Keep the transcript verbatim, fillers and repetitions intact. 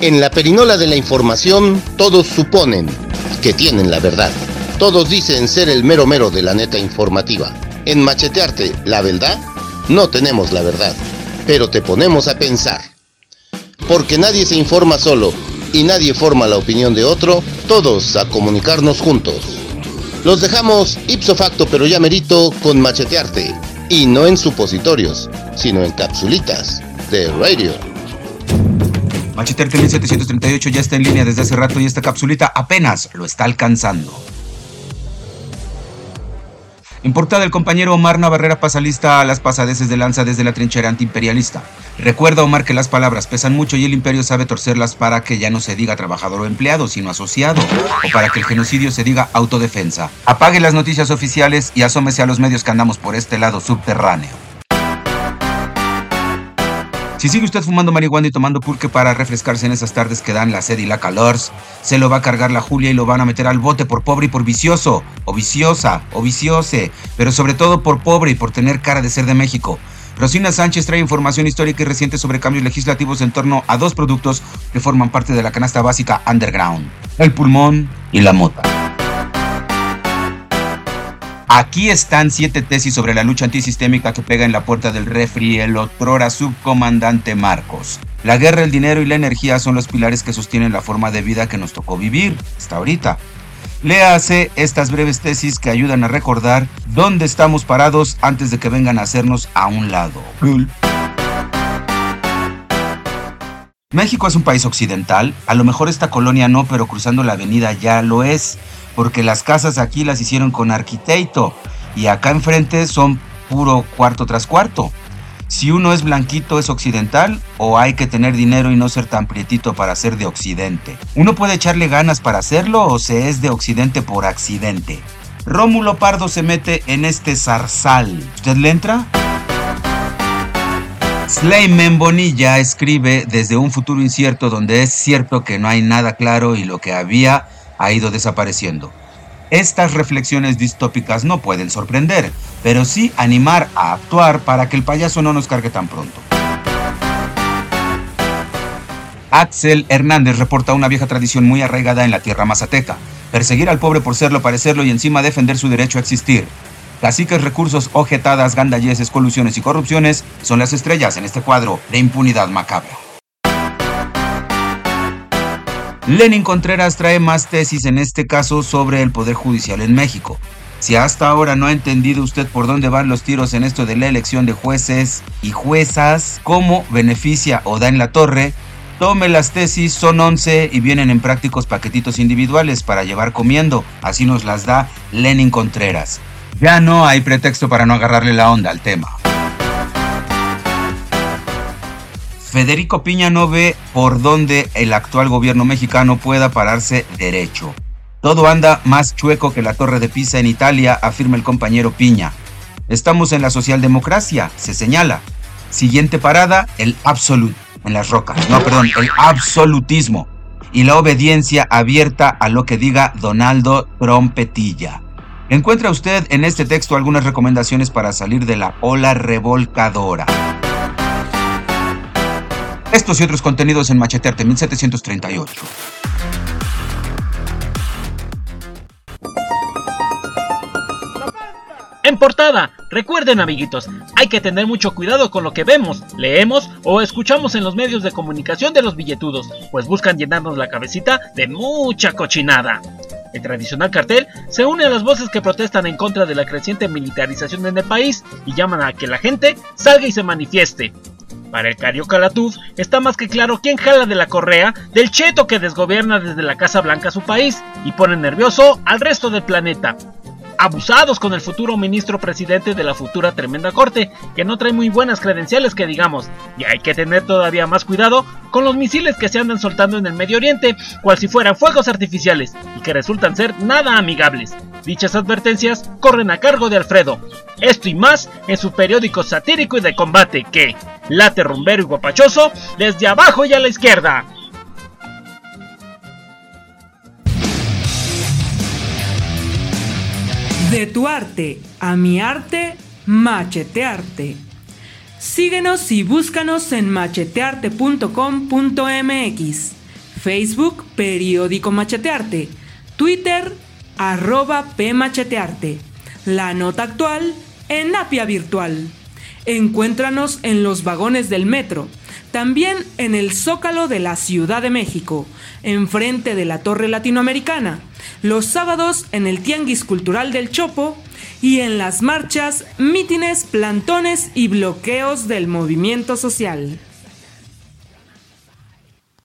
En la perinola de la información, todos suponen que tienen la verdad. Todos dicen ser el mero mero de la neta informativa. En Machetearte, la verdad, no tenemos la verdad, pero te ponemos a pensar. Porque nadie se informa solo y nadie forma la opinión de otro, todos a comunicarnos juntos. Los dejamos ipso facto pero ya merito con Machetearte, y no en supositorios, sino en capsulitas de radio. Machetearte mil setecientos treinta y ocho ya está en línea desde hace rato y esta capsulita apenas lo está alcanzando. En portada, el compañero Omar Navarrete pasa lista a las pasadeces de lanza desde la trinchera antiimperialista. Recuerda, Omar, que las palabras pesan mucho y el imperio sabe torcerlas para que ya no se diga trabajador o empleado, sino asociado, o para que el genocidio se diga autodefensa. Apague las noticias oficiales y asómese a los medios que andamos por este lado subterráneo. Si sigue usted fumando marihuana y tomando pulque para refrescarse en esas tardes que dan la sed y la calor, se lo va a cargar la Julia y lo van a meter al bote por pobre y por vicioso, o viciosa, o viciose, pero sobre todo por pobre y por tener cara de ser de México. Rosina Sánchez trae información histórica y reciente sobre cambios legislativos en torno a dos productos que forman parte de la canasta básica underground: el pulmón y la mota. Aquí están siete tesis sobre la lucha antisistémica que pega en la puerta del refri el otrora subcomandante Marcos. La guerra, el dinero y la energía son los pilares que sostienen la forma de vida que nos tocó vivir hasta ahorita. Léase estas breves tesis que ayudan a recordar dónde estamos parados antes de que vengan a hacernos a un lado. México es un país occidental, a lo mejor esta colonia no, pero cruzando la avenida ya lo es, porque las casas aquí las hicieron con arquitecto y acá enfrente son puro cuarto tras cuarto. Si uno es blanquito, ¿es occidental o hay que tener dinero y no ser tan prietito para ser de occidente? ¿Uno puede echarle ganas para hacerlo o se es de occidente por accidente? Rómulo Pardo se mete en este zarzal. ¿Usted le entra? Sleiman Bonilla escribe desde un futuro incierto donde es cierto que no hay nada claro y lo que había ha ido desapareciendo. Estas reflexiones distópicas no pueden sorprender, pero sí animar a actuar para que el payaso no nos cargue tan pronto. Axel Hernández reporta una vieja tradición muy arraigada en la tierra mazateca: perseguir al pobre por serlo, parecerlo y encima defender su derecho a existir. Caciques, recursos, ojetadas, gandalleces, colusiones y corrupciones son las estrellas en este cuadro de impunidad macabra. Lenin Contreras trae más tesis, en este caso sobre el Poder Judicial en México. Si hasta ahora no ha entendido usted por dónde van los tiros en esto de la elección de jueces y juezas, cómo beneficia o da en la torre, tome las tesis, son once y vienen en prácticos paquetitos individuales para llevar comiendo. Así nos las da Lenin Contreras. Ya no hay pretexto para no agarrarle la onda al tema. Federico Piña no ve por dónde el actual gobierno mexicano pueda pararse derecho. Todo anda más chueco que la Torre de Pisa en Italia, afirma el compañero Piña. Estamos en la socialdemocracia, se señala. Siguiente parada, el absolute, en las rocas. No, perdón, el absolutismo. Y la obediencia abierta a lo que diga Donaldo Trompetilla. Encuentra usted en este texto algunas recomendaciones para salir de la ola revolcadora. Estos y otros contenidos en Machetearte mil setecientos treinta y ocho. En portada, recuerden, amiguitos, hay que tener mucho cuidado con lo que vemos, leemos o escuchamos en los medios de comunicación de los billetudos, pues buscan llenarnos la cabecita de mucha cochinada. El tradicional cartel se une a las voces que protestan en contra de la creciente militarización en el país y llaman a que la gente salga y se manifieste. Para el Carioca Latuf está más que claro quién jala de la correa del cheto que desgobierna desde la Casa Blanca su país y pone nervioso al resto del planeta. Abusados con el futuro ministro presidente de la futura tremenda corte, que no trae muy buenas credenciales que digamos, y hay que tener todavía más cuidado con los misiles que se andan soltando en el Medio Oriente, cual si fueran fuegos artificiales, y que resultan ser nada amigables. Dichas advertencias corren a cargo de Alfredo. Esto y más en su periódico satírico y de combate que late rumbero y guapachoso desde abajo y a la izquierda. De tu arte a mi arte, Machetearte. Síguenos y búscanos en machetearte punto com punto m x. Facebook Periódico Machetearte, Twitter arroba pmachetearte, La Nota Actual en Apia Virtual. Encuéntranos en los vagones del metro, también en el Zócalo de la Ciudad de México, enfrente de la Torre Latinoamericana, los sábados en el Tianguis Cultural del Chopo y en las marchas, mítines, plantones y bloqueos del movimiento social.